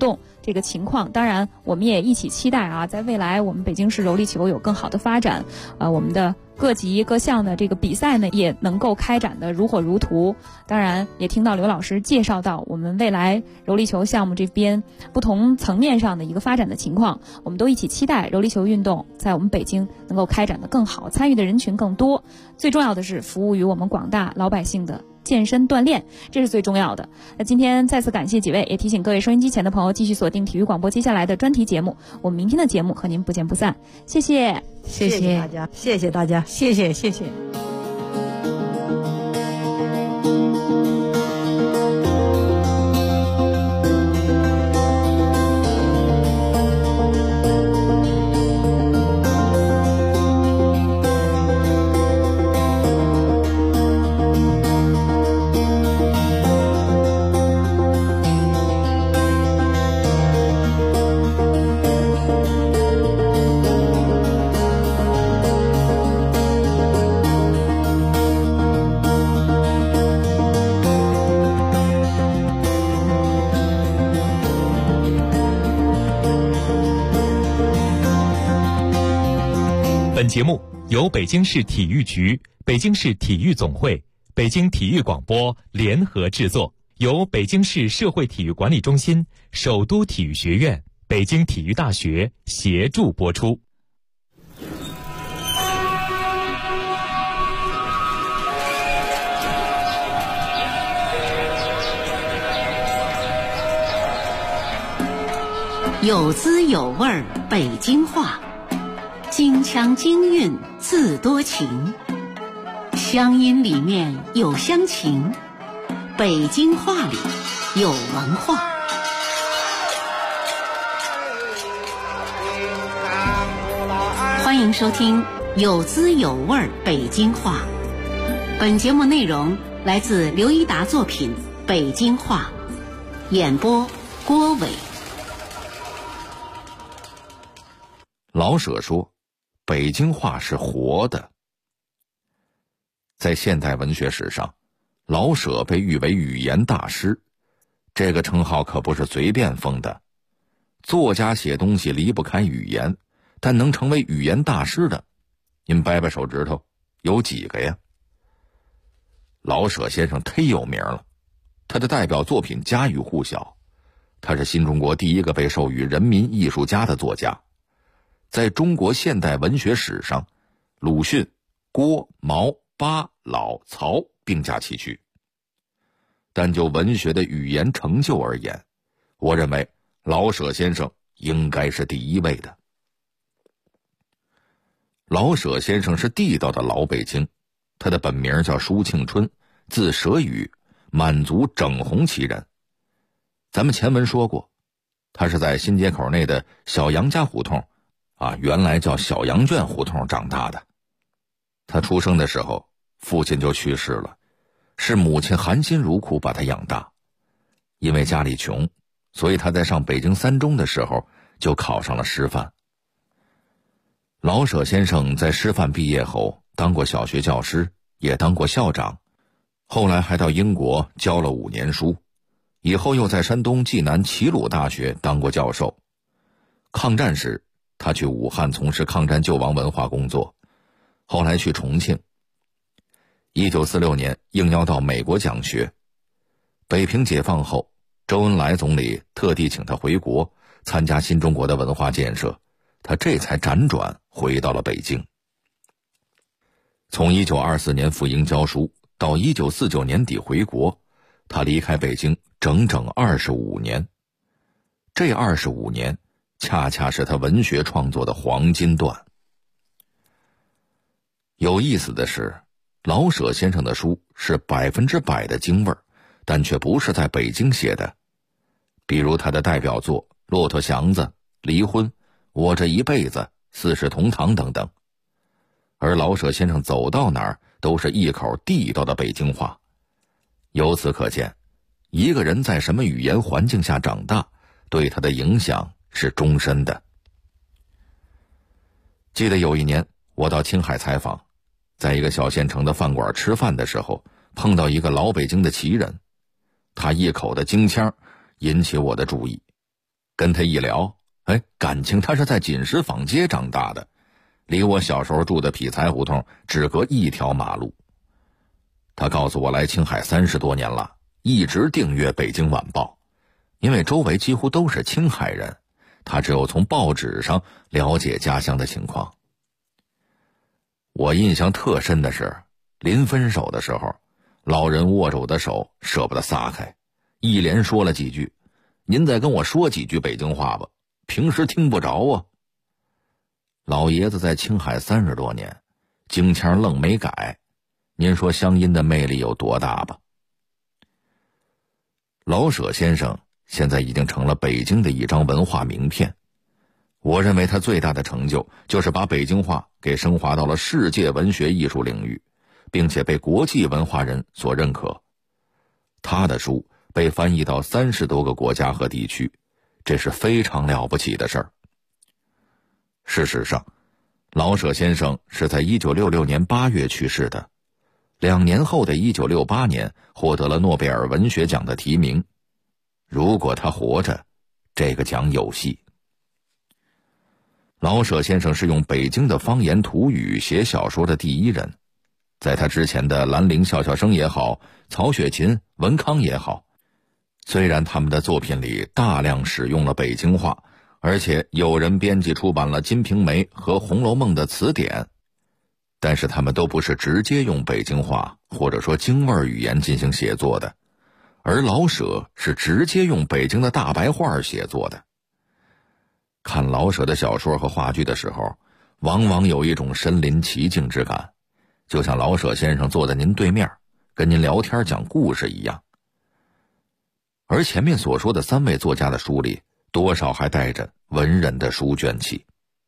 I: 这个情况。当然我们也一起期待啊，在未来我们北京市柔力球有更好的发展，我们的各级各项的这个比赛呢也能够开展的如火如荼。当然也听到刘老师介绍到我们未来柔力球项目这边不同层面上的一个发展的情况，我们都一起期待柔力球运动在我们北京能够开展的更好，参与的人群更多，最重要的是服务于我们广大老百姓的健身锻炼，这是最重要的。那今天再次感谢几位，也提醒各位收音机前的朋友继续锁定体育广播接下来的专题节目，我们明天的节目和您不见不散。谢谢，
L: 谢谢大家，谢谢大家，
G: 谢谢，谢谢。
H: 本节目由北京市体育局、北京市体育总会、北京体育广播联合制作，由北京市社会体育管理中心、首都体育学院、北京体育大学协助播出。
A: 有滋有味儿北京话，京腔京韵自多情，乡音里面有乡情，北京话里有文化。欢迎收听有滋有味儿北京话。本节目内容来自刘一达作品《北京话》，演播郭伟。
M: 老舍说，北京话是活的。在现代文学史上，老舍被誉为语言大师，这个称号可不是随便封的。作家写东西离不开语言，但能成为语言大师的，您掰掰手指头，有几个呀？老舍先生忒有名了，他的代表作品家喻户晓，他是新中国第一个被授予人民艺术家的作家。在中国现代文学史上，鲁迅、郭、毛、巴、老、曹并驾齐驱。但就文学的语言成就而言，我认为老舍先生应该是第一位的。老舍先生是地道的老北京，他的本名叫舒庆春，字舍宇，满族整红旗人。咱们前文说过，他是在新街口内的小杨家胡同原来叫小羊圈胡同长大的。他出生的时候，父亲就去世了，是母亲含辛茹苦把他养大。因为家里穷，所以他在上北京三中的时候就考上了师范。老舍先生在师范毕业后当过小学教师，也当过校长，后来还到英国教了5年书，以后又在山东济南齐鲁大学当过教授。抗战时他去武汉从事抗战救亡文化工作，后来去重庆。1946年应邀到美国讲学。北平解放后，周恩来总理特地请他回国参加新中国的文化建设，他这才辗转回到了北京。从1924年赴英教书到1949年底回国，他离开北京整整25年。这25年恰恰是他文学创作的黄金段。有意思的是，老舍先生的书是100%的京味儿，但却不是在北京写的。比如他的代表作《骆驼祥子》《离婚》《我这一辈子》《四世同堂》等等。而老舍先生走到哪儿都是一口地道的北京话。由此可见，一个人在什么语言环境下长大，对他的影响是终身的。记得有一年我到青海采访，在一个小县城的饭馆吃饭的时候，碰到一个老北京的旗人，他一口的京腔引起我的注意。 跟他一聊，感情他是在锦石坊街长大的，离我小时候住的匹才胡同只隔一条马路。他告诉我来青海30多年了，一直订阅《北京晚报》，因为周围几乎都是青海人，他只有从报纸上了解家乡的情况。我印象特深的是，临分手的时候，老人握着我的手舍不得撒开，一连说了几句：“您再跟我说几句北京话吧，平时听不着啊。”老爷子在青海30多年，京腔愣没改，您说乡音的魅力有多大吧？老舍先生现在已经成了北京的一张文化名片。我认为他最大的成就就是把北京话给升华到了世界文学艺术领域，并且被国际文化人所认可。他的书被翻译到30多个国家和地区，这是非常了不起的事儿。事实上，老舍先生是在1966年8月去世的，2年后的1968年获得了诺贝尔文学奖的提名。如果他活着，这个奖有戏。老舍先生是用北京的方言土语写小说的第一人，在他之前的兰陵笑笑生也好，曹雪芹、文康也好，虽然他们的作品里大量使用了北京话，而且有人编辑出版了《金瓶梅》和《红楼梦》的词典，但是他们都不是直接用北京话或者说京味语言进行写作的，而老舍是直接用北京的大白话写作的。看老舍的小说和话剧的时候，往往有一种身临其境之感，就像老舍先生坐在您对面，跟您聊天讲故事一样。而前面所说的3位作家的书里，多少还带着文人的书卷气。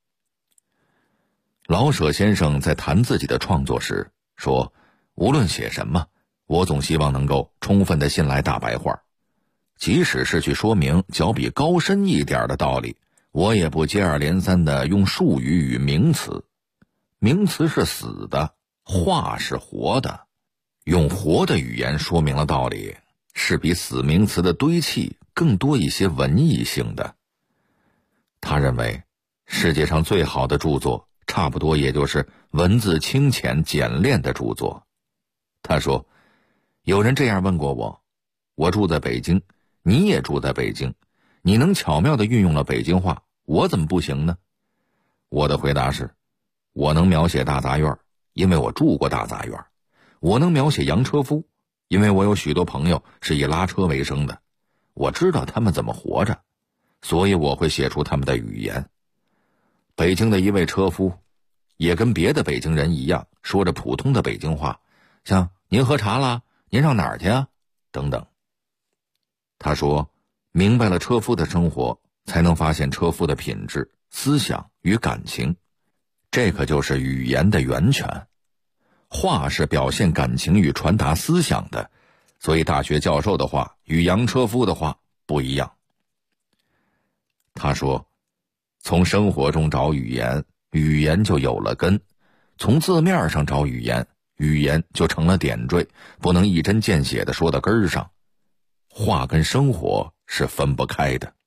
M: 老舍先生在谈自己的创作时说，无论写什么，我总希望能够充分地信赖大白话，即使是去说明较比高深一点的道理，我也不接二连三地用术语与名词。名词是死的，话是活的，用活的语言说明了道理，是比死名词的堆砌更多一些文艺性的。他认为，世界上最好的著作，差不多也就是文字清浅简练的著作。他说，有人这样问过我，我住在北京，你也住在北京，你能巧妙地运用了北京话，我怎么不行呢？我的回答是，我能描写大杂院，因为我住过大杂院；我能描写洋车夫，因为我有许多朋友是以拉车为生的，我知道他们怎么活着，所以我会写出他们的语言。北京的一位车夫也跟别的北京人一样，说着普通的北京话，像您喝茶啦，您上哪儿去啊，等等。他说，明白了车夫的生活，才能发现车夫的品质、思想与感情，这可就是语言的源泉。话是表现感情与传达思想的，所以大学教授的话与洋车夫的话不一样。他说，从生活中找语言，语言就有了根；从字面上找语言，语言就成了点缀，不能一针见血地说到根儿上。话跟生活是分不开的。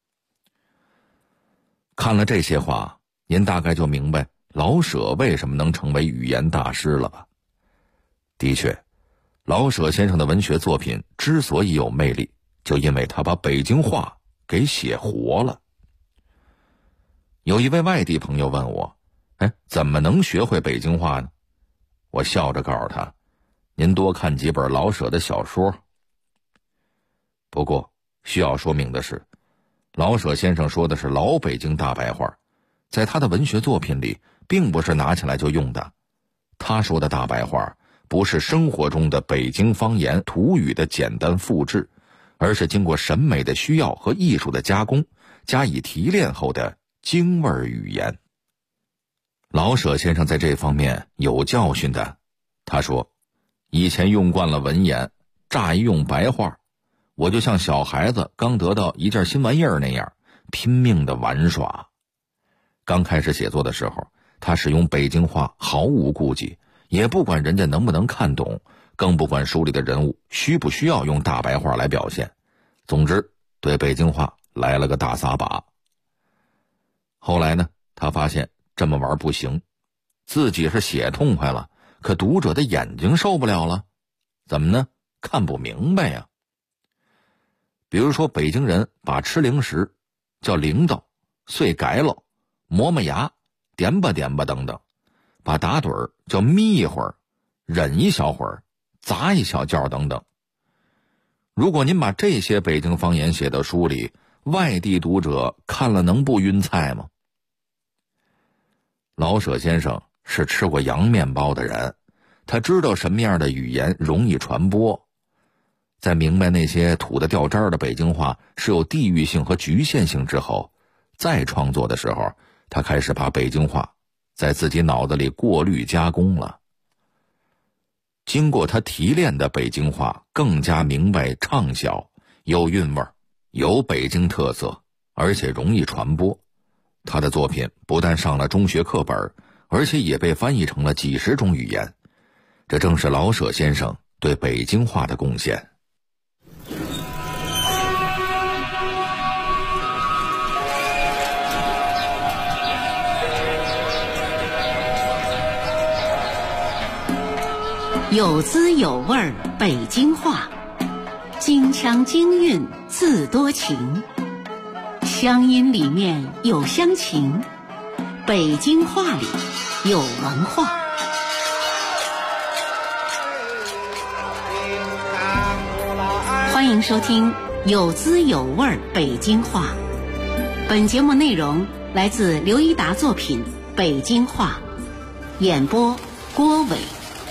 M: 看了这些话，您大概就明白老舍为什么能成为语言大师了吧？的确，老舍先生的文学作品之所以有魅力，就因为他把北京话给写活了。有一位外地朋友问我，怎么能学会北京话呢？我笑着告诉他，您多看几本老舍的小说。不过需要说明的是，老舍先生说的是老北京大白话，在他的文学作品里并不是拿起来就用的。他说的大白话不是生活中的北京方言土语的简单复制，而是经过审美的需要和艺术的加工，加以提炼后的京味语言。老舍先生在这方面有教训的。他说，以前用惯了文言，乍一用白话，我就像小孩子刚得到一件新玩意儿那样，拼命的玩耍。刚开始写作的时候，他使用北京话毫无顾忌，也不管人家能不能看懂，更不管书里的人物需不需要用大白话来表现。总之，对北京话来了个大撒把， 后来呢，他发现这么玩不行，自己是写痛快了，可读者的眼睛受不了了。怎么呢？看不明白呀。比如说北京人把吃零食叫零豆、碎改喽、磨磨牙、点吧点吧等等，把打盹儿叫眯一会儿、忍一小会儿、砸一小觉等等。如果您把这些北京方言写到书里，外地读者看了能不晕菜吗？老舍先生是吃过洋面包的人，他知道什么样的语言容易传播。在明白那些土得掉渣的北京话是有地域性和局限性之后，再创作的时候，他开始把北京话在自己脑子里过滤加工了。经过他提炼的北京话更加明白畅销，有韵味，有北京特色，而且容易传播。他的作品不但上了中学课本，而且也被翻译成了几十种语言。这正是老舍先生对北京话的贡献。
A: 有滋有味儿北京话，京腔京韵字多情，乡音里面有乡情，北京话里有文化。欢迎收听有滋有味儿北京话。本节目内容来自刘一达作品《北京话》，演播郭伟。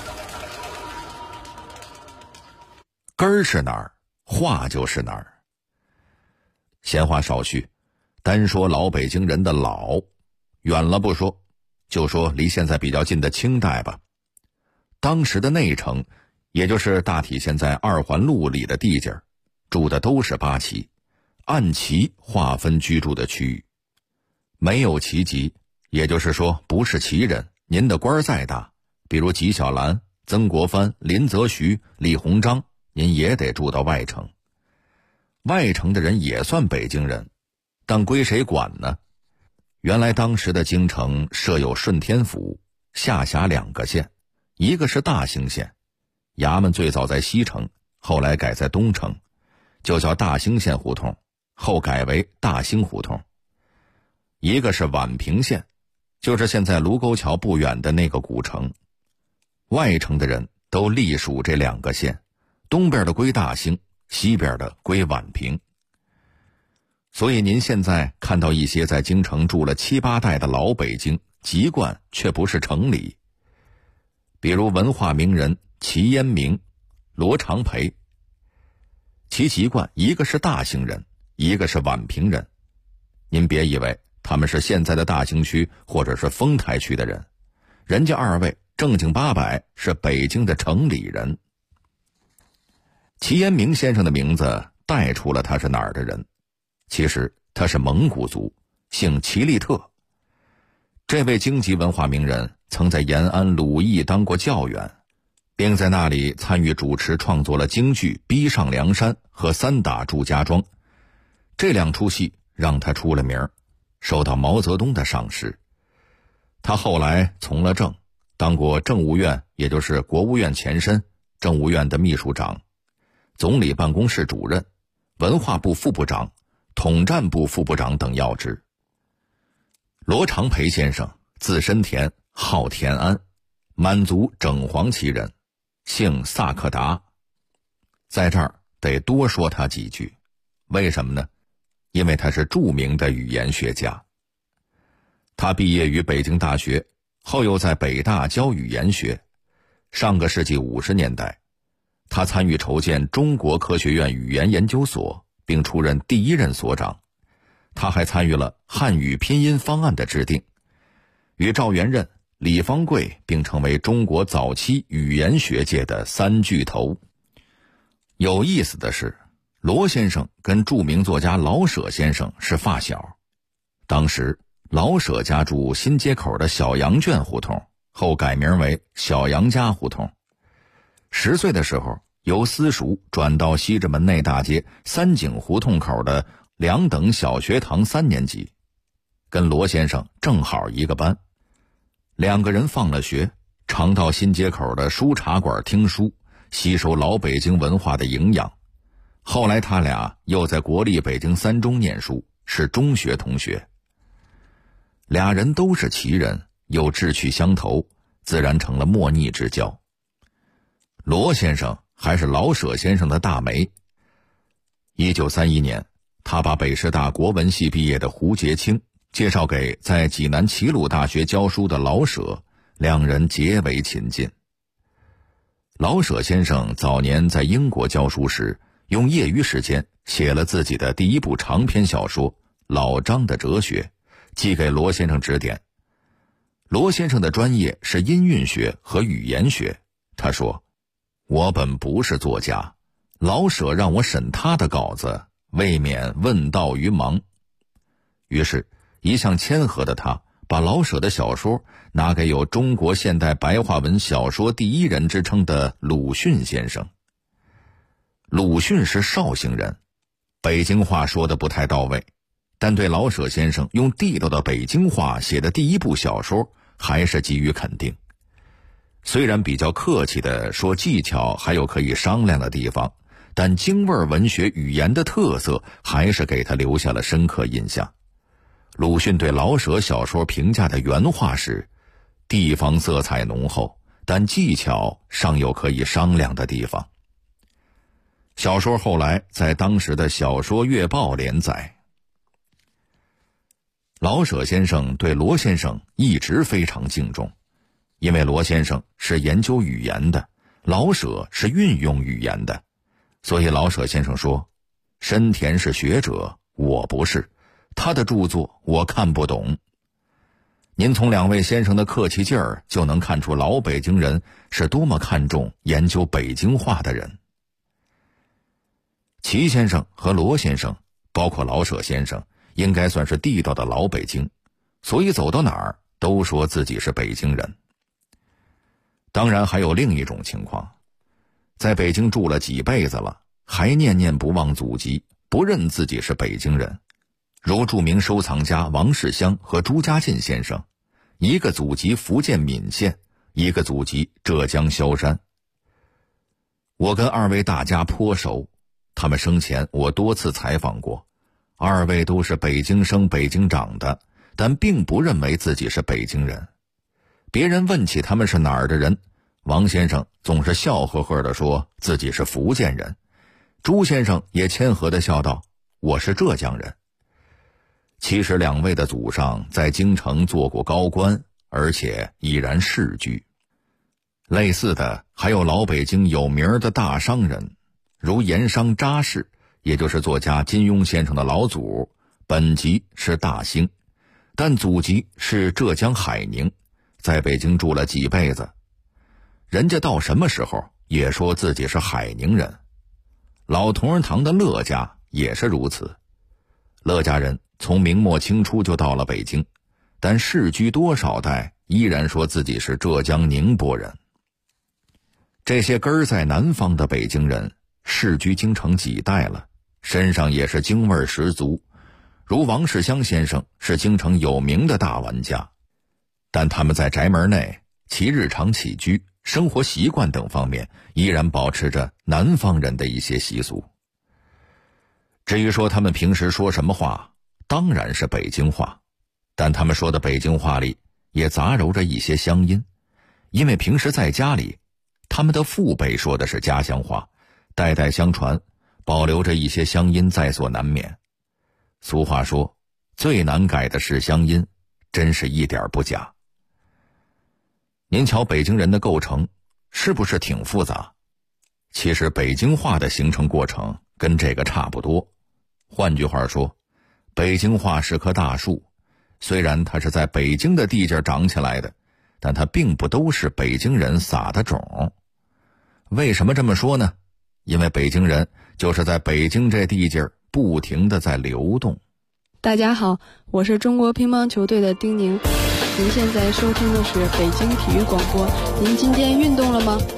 M: 根儿是哪儿，话就是哪儿。闲话少叙，单说老北京人的老，远了不说，就说离现在比较近的清代吧。当时的内城，也就是大体现在二环路里的地界儿，住的都是八旗，按旗划分居住的区域。没有旗籍，也就是说不是旗人，您的官儿再大，比如纪晓岚、曾国藩、林则徐、李鸿章，您也得住到外城。外城的人也算北京人，但归谁管呢？原来当时的京城设有顺天府，下辖2个县，一个是大兴县，衙门最早在西城，后来改在东城，就叫大兴县胡同，后改为大兴胡同。一个是宛平县，就是现在卢沟桥不远的那个古城。外城的人都隶属这2个县，东边的归大兴，西边的归宛平。所以您现在看到一些在京城住了7、8代的老北京，籍贯却不是城里。比如文化名人齐烟明、罗长培，其籍贯一个是大兴人，一个是宛平人。您别以为他们是现在的大兴区或者是丰台区的人，人家2位正经八百是北京的城里人。齐烟明先生的名字带出了他是哪儿的人，其实他是蒙古族，姓齐利特。这位京籍文化名人曾在延安鲁艺当过教员，并在那里参与主持创作了京剧《逼上梁山》和《三打祝家庄》，这2出戏让他出了名，受到毛泽东的赏识。他后来从了政，当过政务院，也就是国务院前身，政务院的秘书长，总理办公室主任，文化部副部长，统战部副部长等要职。罗长培先生字申田，号田安，满族整黄旗人，姓萨克达。在这儿得多说他几句，为什么呢？因为他是著名的语言学家。他毕业于北京大学，后又在北大教语言学。上个世纪50年代，他参与筹建中国科学院语言研究所，并出任第1任所长。他还参与了汉语拼音方案的制定，与赵元任、李方贵并成为中国早期语言学界的3巨头。有意思的是，罗先生跟著名作家老舍先生是发小。当时老舍家住新街口的小羊圈胡同，后改名为小杨家胡同。10岁的时候，由私塾转到西直门内大街3井胡同口的2等小学堂3年级。 跟罗先生正好一个班。两个人放了学，常到新街口的书茶馆听书，吸收老北京文化的营养。后来他俩又在国立北京三中念书，是中学同学。俩人都是奇人，又志趣相投，自然成了莫逆之交。罗先生还是老舍先生的大媒。1931年，他把北师大国文系毕业的胡洁清介绍给在济南齐鲁大学教书的老舍，两人结为亲近。老舍先生早年在英国教书时，用业余时间写了自己的第一部长篇小说《老张的哲学》，寄给罗先生指点。罗先生的专业是音韵学和语言学，他说：“我本不是作家，老舍让我审他的稿子，未免问道于盲。”于是一向谦和的他把老舍的小说拿给有中国现代白话文小说第一人之称的鲁迅先生。鲁迅是绍兴人，北京话说得不太到位，但对老舍先生用地道的北京话写的第一部小说还是给予肯定。虽然比较客气地说技巧还有可以商量的地方，但京味文学语言的特色还是给他留下了深刻印象。鲁迅对老舍小说评价的原话是：地方色彩浓厚，但技巧尚有可以商量的地方。小说后来在当时的小说月报连载。老舍先生对罗先生一直非常敬重，因为罗先生是研究语言的，老舍是运用语言的，所以老舍先生说：深田是学者，我不是，他的著作我看不懂。您从两位先生的客气劲儿就能看出老北京人是多么看重研究北京话的人。齐先生和罗先生，包括老舍先生，应该算是地道的老北京，所以走到哪儿都说自己是北京人。当然还有另一种情况，在北京住了几辈子了，还念念不忘祖籍，不认自己是北京人，如著名收藏家王世襄和朱家进先生，一个祖籍福建闽县，一个祖籍浙江萧山。我跟二位大家颇熟，他们生前我多次采访过，二位都是北京生北京长的，但并不认为自己是北京人。别人问起他们是哪儿的人，王先生总是笑呵呵地说自己是福建人，朱先生也谦和地笑道：我是浙江人。其实两位的祖上在京城做过高官，而且已然世居。类似的还有老北京有名的大商人，如盐商查氏，也就是作家金庸先生的老祖，本籍是大兴，但祖籍是浙江海宁，在北京住了几辈子。人家到什么时候也说自己是海宁人。老同仁堂的乐家也是如此，乐家人从明末清初就到了北京，但世居多少代依然说自己是浙江宁波人。这些根儿在南方的北京人世居京城几代了，身上也是京味十足，如王世襄先生是京城有名的大玩家，但他们在宅门内其日常起居、生活习惯等方面依然保持着南方人的一些习俗。至于说他们平时说什么话，当然是北京话，但他们说的北京话里也杂糅着一些乡音，因为平时在家里他们的父辈说的是家乡话，代代相传，保留着一些乡音在所难免。俗话说，最难改的是乡音，真是一点不假。您瞧北京人的构成是不是挺复杂？其实北京话的形成过程跟这个差不多。换句话说，北京话是棵大树，虽然它是在北京的地界长起来的，但它并不都是北京人撒的种。为什么这么说呢？因为北京人就是在北京这地界不停地在流动。
N: 大家好，我是中国乒乓球队的丁宁，您现在收听的是北京体育广播。您今天运动了吗？